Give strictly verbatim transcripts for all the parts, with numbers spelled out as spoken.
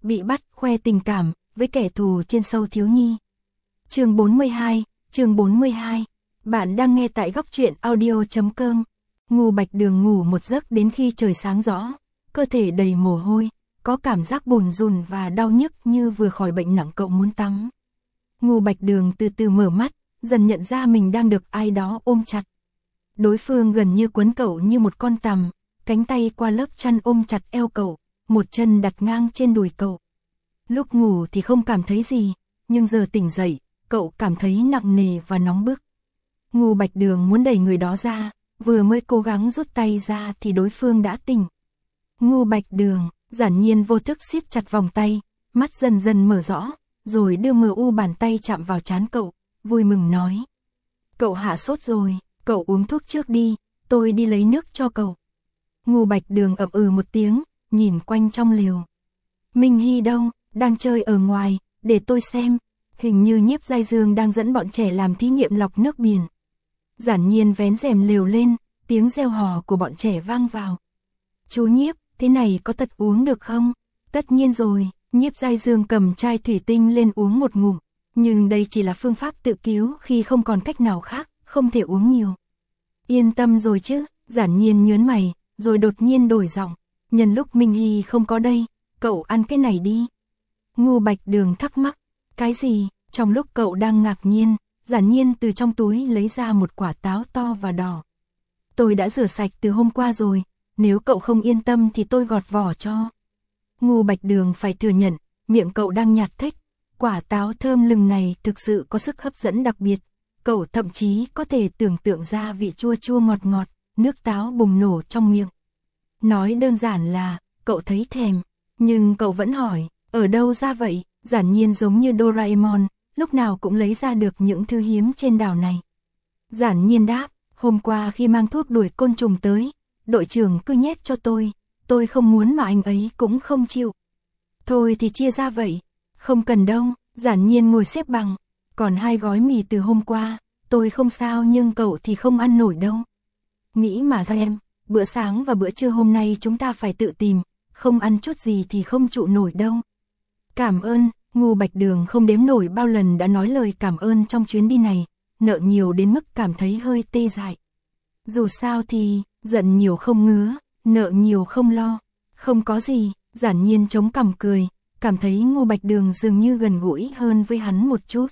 bị bắt khoe tình cảm với kẻ thù trên show thiếu nhi. Chương bốn mươi hai, chương bốn mươi hai. Bạn đang nghe tại góc truyện audio chấm com. Ngô Bạch Đường ngủ một giấc đến khi trời sáng rõ, cơ thể đầy mồ hôi, có cảm giác bồn rùn và đau nhức như vừa khỏi bệnh nặng cậu muốn tắm. Ngô Bạch Đường từ từ mở mắt, dần nhận ra mình đang được ai đó ôm chặt. Đối phương gần như quấn cậu như một con tằm, cánh tay qua lớp chăn ôm chặt eo cậu, một chân đặt ngang trên đùi cậu. Lúc ngủ thì không cảm thấy gì, nhưng giờ tỉnh dậy, cậu cảm thấy nặng nề và nóng bức. Ngô Bạch Đường muốn đẩy người đó ra, vừa mới cố gắng rút tay ra thì đối phương đã tỉnh. Ngô Bạch Đường, Giản Nhiên vô thức siết chặt vòng tay, mắt dần dần mở rõ, rồi đưa mờ u bàn tay chạm vào trán cậu, vui mừng nói. Cậu hạ sốt rồi, cậu uống thuốc trước đi, tôi đi lấy nước cho cậu. Ngô Bạch Đường ậm ừ một tiếng, nhìn quanh trong lều. Minh Hy đâu, đang chơi ở ngoài, để tôi xem. Hình như Nhiếp Giai Dương đang dẫn bọn trẻ làm thí nghiệm lọc nước biển. Giản Nhiên vén rèm lều lên, tiếng reo hò của bọn trẻ vang vào. Chú Nhiếp, thế này có tật uống được không? Tất nhiên rồi, Nhiếp Giai Dương cầm chai thủy tinh lên uống một ngụm. Nhưng đây chỉ là phương pháp tự cứu khi không còn cách nào khác, không thể uống nhiều. Yên tâm rồi chứ, Giản Nhiên nhớn mày, rồi đột nhiên đổi giọng. Nhân lúc Minh Hy không có đây, cậu ăn cái này đi. Ngô Bạch Đường thắc mắc, cái gì? Trong lúc cậu đang ngạc nhiên, Giản Nhiên từ trong túi lấy ra một quả táo to và đỏ. Tôi đã rửa sạch từ hôm qua rồi, nếu cậu không yên tâm thì tôi gọt vỏ cho. Ngô Bạch Đường phải thừa nhận, miệng cậu đang nhạt thích. Quả táo thơm lừng này thực sự có sức hấp dẫn đặc biệt. Cậu thậm chí có thể tưởng tượng ra vị chua chua ngọt ngọt, nước táo bùng nổ trong miệng. Nói đơn giản là, cậu thấy thèm, nhưng cậu vẫn hỏi, ở đâu ra vậy? Giản Nhiên giống như Doraemon, lúc nào cũng lấy ra được những thứ hiếm trên đảo này. Giản Nhiên đáp, hôm qua khi mang thuốc đuổi côn trùng tới, đội trưởng cứ nhét cho tôi, tôi không muốn mà anh ấy cũng không chịu. Thôi thì chia ra vậy, không cần đâu. Giản Nhiên ngồi xếp bằng, còn hai gói mì từ hôm qua, tôi không sao nhưng cậu thì không ăn nổi đâu. Nghĩ mà thôi em, bữa sáng và bữa trưa hôm nay chúng ta phải tự tìm, không ăn chút gì thì không trụ nổi đâu. Cảm ơn. Ngô Bạch Đường không đếm nổi bao lần đã nói lời cảm ơn trong chuyến đi này, nợ nhiều đến mức cảm thấy hơi tê dại. Dù sao thì, giận nhiều không ngứa, nợ nhiều không lo, không có gì. Giản Nhiên chống cằm cười, cảm thấy Ngô Bạch Đường dường như gần gũi hơn với hắn một chút.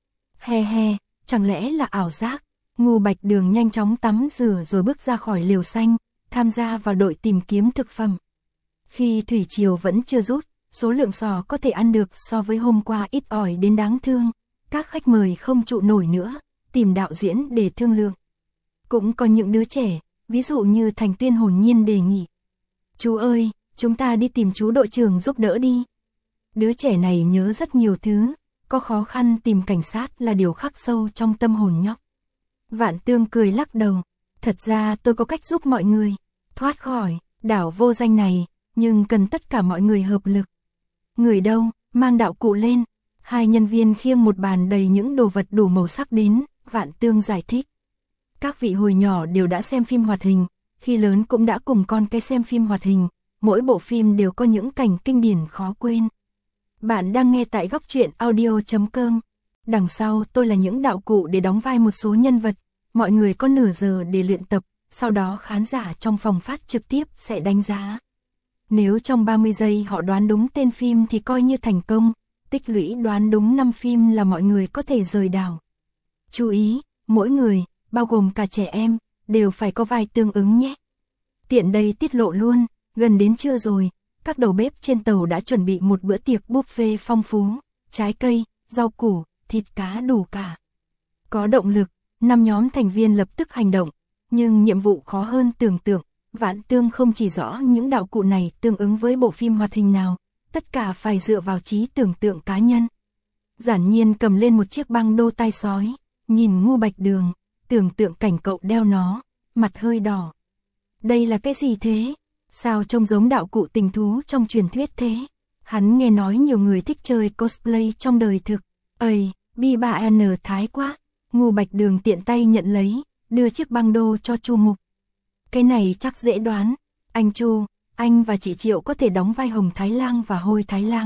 He he, chẳng lẽ là ảo giác? Ngô Bạch Đường nhanh chóng tắm rửa rồi bước ra khỏi lều xanh, tham gia vào đội tìm kiếm thực phẩm. Khi thủy triều vẫn chưa rút, số lượng sò có thể ăn được so với hôm qua ít ỏi đến đáng thương. Các khách mời không trụ nổi nữa, tìm đạo diễn để thương lượng. Cũng có những đứa trẻ, ví dụ như Thành Tuyên hồn nhiên đề nghị. Chú ơi, chúng ta đi tìm chú đội trưởng giúp đỡ đi. Đứa trẻ này nhớ rất nhiều thứ, có khó khăn tìm cảnh sát là điều khắc sâu trong tâm hồn nhóc. Vạn Tương cười lắc đầu, thật ra tôi có cách giúp mọi người thoát khỏi đảo vô danh này, nhưng cần tất cả mọi người hợp lực. Người đâu, mang đạo cụ lên. Hai nhân viên khiêng một bàn đầy những đồ vật đủ màu sắc đến, Vạn Tương giải thích. Các vị hồi nhỏ đều đã xem phim hoạt hình, khi lớn cũng đã cùng con cái xem phim hoạt hình, mỗi bộ phim đều có những cảnh kinh điển khó quên. Bạn đang nghe tại góc truyện audio chấm com. Đằng sau tôi là những đạo cụ để đóng vai một số nhân vật, mọi người có nửa giờ để luyện tập, sau đó khán giả trong phòng phát trực tiếp sẽ đánh giá. Nếu trong ba mươi giây họ đoán đúng tên phim thì coi như thành công, tích lũy đoán đúng năm phim là mọi người có thể rời đảo. Chú ý, mỗi người, bao gồm cả trẻ em, đều phải có vai tương ứng nhé. Tiện đây tiết lộ luôn, gần đến trưa rồi, các đầu bếp trên tàu đã chuẩn bị một bữa tiệc buffet phong phú, trái cây, rau củ, thịt cá đủ cả. Có động lực, năm nhóm thành viên lập tức hành động, nhưng nhiệm vụ khó hơn tưởng tượng. Vạn Tương không chỉ rõ những đạo cụ này tương ứng với bộ phim hoạt hình nào, tất cả phải dựa vào trí tưởng tượng cá nhân. Giản Nhiên cầm lên một chiếc băng đô tai sói, nhìn Ngô Bạch Đường, tưởng tượng cảnh cậu đeo nó, mặt hơi đỏ. Đây là cái gì thế? Sao trông giống đạo cụ tình thú trong truyền thuyết thế? Hắn nghe nói nhiều người thích chơi cosplay trong đời thực. Ây, bi ba n thái quá. Ngô Bạch Đường tiện tay nhận lấy, đưa chiếc băng đô cho Chu Mục. Cái này chắc dễ đoán. Anh Chu, anh và chị Triệu có thể đóng vai Hồng Thái Lang và Hôi Thái Lang,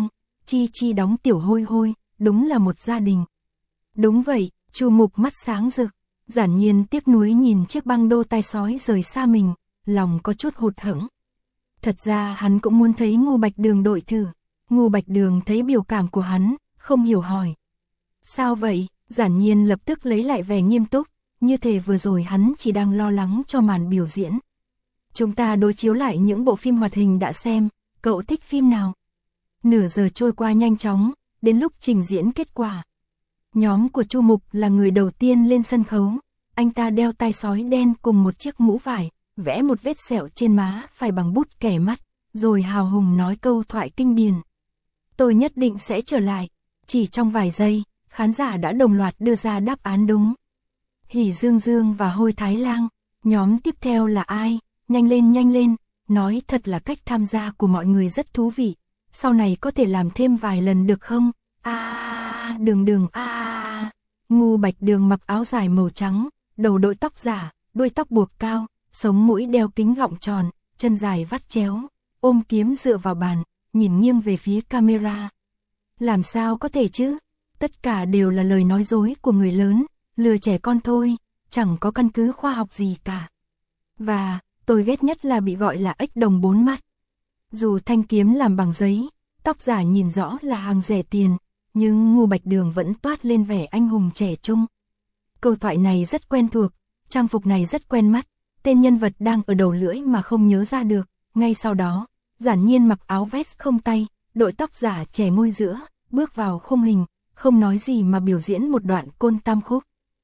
Chi Chi đóng Tiểu Hôi Hôi, đúng là một gia đình. Đúng vậy, Chu Mục mắt sáng rực, Giản Nhiên tiếc nuối nhìn chiếc băng đô tai sói rời xa mình, lòng có chút hụt hẫng. Thật ra hắn cũng muốn thấy Ngô Bạch Đường đội thử. Ngô Bạch Đường thấy biểu cảm của hắn, không hiểu hỏi. Sao vậy? Giản Nhiên lập tức lấy lại vẻ nghiêm túc, như thể vừa rồi hắn chỉ đang lo lắng cho màn biểu diễn. Chúng ta đối chiếu lại những bộ phim hoạt hình đã xem, cậu thích phim nào? Nửa giờ trôi qua nhanh chóng, đến lúc trình diễn kết quả. Nhóm của Chu Mục là người đầu tiên lên sân khấu, anh ta đeo tai sói đen cùng một chiếc mũ vải, vẽ một vết sẹo trên má phải bằng bút kẻ mắt, rồi hào hùng nói câu thoại kinh điển. Tôi nhất định sẽ trở lại. Chỉ trong vài giây, khán giả đã đồng loạt đưa ra đáp án đúng. Hỉ Dương Dương và Hôi Thái Lang, nhóm tiếp theo là ai? Nhanh lên nhanh lên, nói thật là cách tham gia của mọi người rất thú vị. Sau này có thể làm thêm vài lần được không? À, đường đường à, à. Ngô Bạch Đường mặc áo dài màu trắng, đầu đội tóc giả, đuôi tóc buộc cao, sống mũi đeo kính gọng tròn, chân dài vắt chéo, ôm kiếm dựa vào bàn, nhìn nghiêng về phía camera. Làm sao có thể chứ? Tất cả đều là lời nói dối của người lớn, lừa trẻ con thôi, chẳng có căn cứ khoa học gì cả. Và, tôi ghét nhất là bị gọi là ếch đồng bốn mắt. Dù thanh kiếm làm bằng giấy, tóc giả nhìn rõ là hàng rẻ tiền, nhưng Ngô Bạch Đường vẫn toát lên vẻ anh hùng trẻ trung. Câu thoại này rất quen thuộc, trang phục này rất quen mắt, tên nhân vật đang ở đầu lưỡi mà không nhớ ra được. Ngay sau đó, Giản Nhiên mặc áo vest không tay, đội tóc giả chẻ môi giữa, bước vào khung hình, không nói gì mà biểu diễn một đoạn côn tam khúc.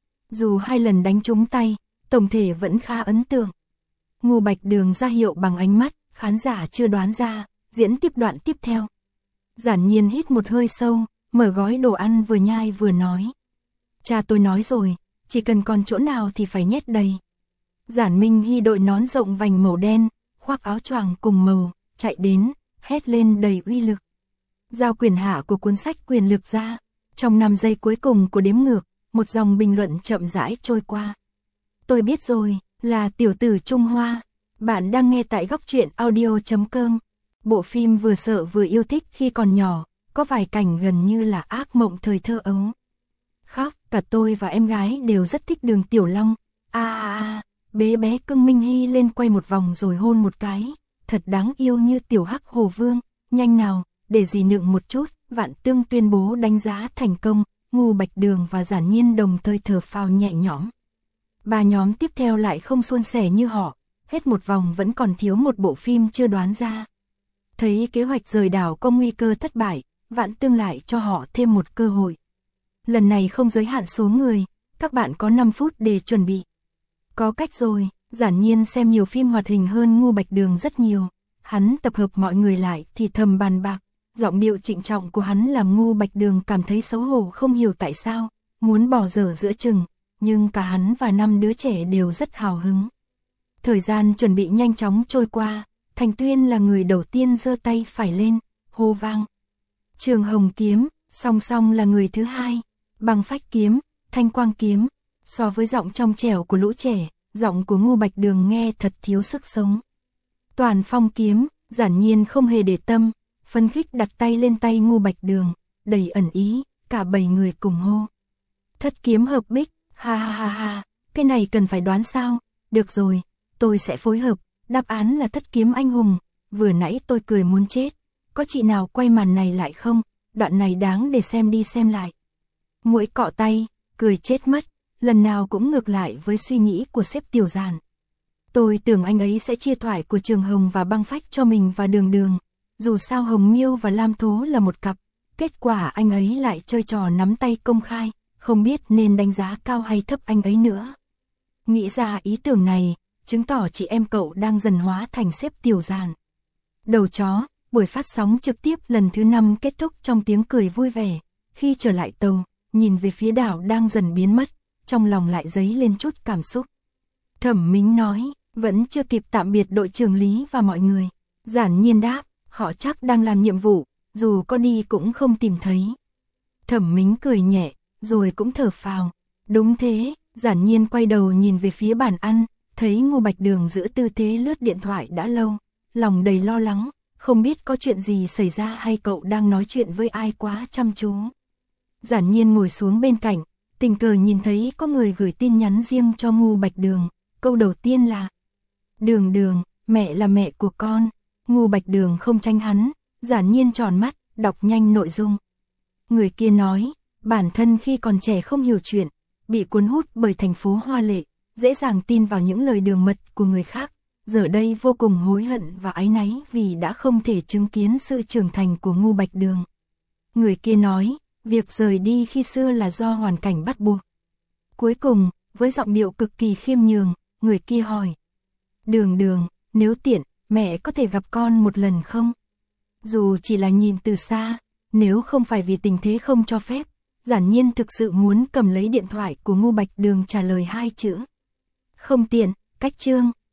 Dù hai lần đánh trúng tay, tổng thể vẫn khá ấn tượng. Ngô Bạch Đường ra hiệu bằng ánh mắt, khán giả chưa đoán ra, diễn tiếp đoạn tiếp theo. Giản Nhiên hít một hơi sâu, mở gói đồ ăn vừa nhai vừa nói. Cha tôi nói rồi, chỉ cần còn chỗ nào thì phải nhét đầy. Giản Minh Hy đội nón rộng vành màu đen, khoác áo choàng cùng màu, chạy đến, hét lên đầy uy lực. Giao quyền hạ của cuốn sách quyền lực ra, trong năm giây cuối cùng của đếm ngược, một dòng bình luận chậm rãi trôi qua. Tôi biết rồi, là tiểu tử Trung Hoa. Bạn đang nghe tại góc truyện audio chấm com. Bộ phim vừa sợ vừa yêu thích khi còn nhỏ, có vài cảnh gần như là ác mộng thời thơ ấu. Khóc, cả tôi và em gái đều rất thích Đường Tiểu Long. À à à, bé bé cưng Minh Hy lên quay một vòng rồi hôn một cái, thật đáng yêu như tiểu hắc hồ vương. Nhanh nào, để dì nựng một chút. Vạn Tương tuyên bố đánh giá thành công, Ngô Bạch Đường và Giản Nhiên đồng thời thở phào nhẹ nhõm. Ba nhóm tiếp theo lại không suôn sẻ như họ, hết một vòng vẫn còn thiếu một bộ phim chưa đoán ra. Thấy kế hoạch rời đảo có nguy cơ thất bại, Vạn Tương lại cho họ thêm một cơ hội. Lần này không giới hạn số người, các bạn có năm phút để chuẩn bị. Có cách rồi, Giản Nhiên xem nhiều phim hoạt hình hơn Ngô Bạch Đường rất nhiều. Hắn tập hợp mọi người lại thì thầm bàn bạc. Giọng điệu trịnh trọng của hắn làm Ngô Bạch Đường cảm thấy xấu hổ không hiểu tại sao, muốn bỏ dở giữa chừng, nhưng cả hắn và năm đứa trẻ đều rất hào hứng. Thời gian chuẩn bị nhanh chóng trôi qua, Thành Tuyên là người đầu tiên giơ tay phải lên, hô vang. Trường Hồng Kiếm, song song là người thứ hai, Băng Phách Kiếm, Thanh Quang Kiếm. So với giọng trong trẻo của lũ trẻ, giọng của Ngô Bạch Đường nghe thật thiếu sức sống. Toàn Phong Kiếm, Giản Nhiên không hề để tâm, phấn khích đặt tay lên tay Ngô Bạch Đường, đầy ẩn ý, cả bảy người cùng hô. Thất Kiếm Hợp Bích, ha ha ha ha, cái này cần phải đoán sao? Được rồi, tôi sẽ phối hợp, đáp án là Thất Kiếm Anh Hùng. Vừa nãy tôi cười muốn chết, có chị nào quay màn này lại không? Đoạn này đáng để xem đi xem lại. Muỗi cọ tay, cười chết mất, lần nào cũng ngược lại với suy nghĩ của sếp Tiểu Giản. Tôi tưởng anh ấy sẽ chia thoại của Trường Hồng và Băng Phách cho mình và Đường Đường. Dù sao Hồng Miêu và Lam Thố là một cặp, kết quả anh ấy lại chơi trò nắm tay công khai, không biết nên đánh giá cao hay thấp anh ấy nữa. Nghĩ ra ý tưởng này, chứng tỏ chị em cậu đang dần hóa thành sếp Tiểu Giản. Đầu chó, buổi phát sóng trực tiếp lần thứ năm kết thúc trong tiếng cười vui vẻ. Khi trở lại tàu, nhìn về phía đảo đang dần biến mất, trong lòng lại dấy lên chút cảm xúc. Thẩm Mính nói, vẫn chưa kịp tạm biệt đội trưởng Lý và mọi người. Giản Nhiên đáp, họ chắc đang làm nhiệm vụ, dù có đi cũng không tìm thấy. Thẩm Mính cười nhẹ, rồi cũng thở phào. Đúng thế, Giản Nhiên quay đầu nhìn về phía bàn ăn, thấy Ngô Bạch Đường giữ tư thế lướt điện thoại đã lâu, lòng đầy lo lắng, không biết có chuyện gì xảy ra hay cậu đang nói chuyện với ai quá chăm chú. Giản Nhiên ngồi xuống bên cạnh, tình cờ nhìn thấy có người gửi tin nhắn riêng cho Ngô Bạch Đường, câu đầu tiên là: Đường Đường, mẹ là mẹ của con. Ngô Bạch Đường không tránh hắn, Giản Nhiên tròn mắt, đọc nhanh nội dung. Người kia nói, bản thân khi còn trẻ không hiểu chuyện, bị cuốn hút bởi thành phố hoa lệ, dễ dàng tin vào những lời đường mật của người khác, giờ đây vô cùng hối hận và áy náy vì đã không thể chứng kiến sự trưởng thành của Ngô Bạch Đường. Người kia nói, việc rời đi khi xưa là do hoàn cảnh bắt buộc. Cuối cùng, với giọng điệu cực kỳ khiêm nhường, người kia hỏi: Đường Đường, nếu tiện, mẹ có thể gặp con một lần không? Dù chỉ là nhìn từ xa, nếu không phải vì tình thế không cho phép, Giản Nhiên thực sự muốn cầm lấy điện thoại của Ngô Bạch Đường trả lời hai chữ: Không tiện. Cách chương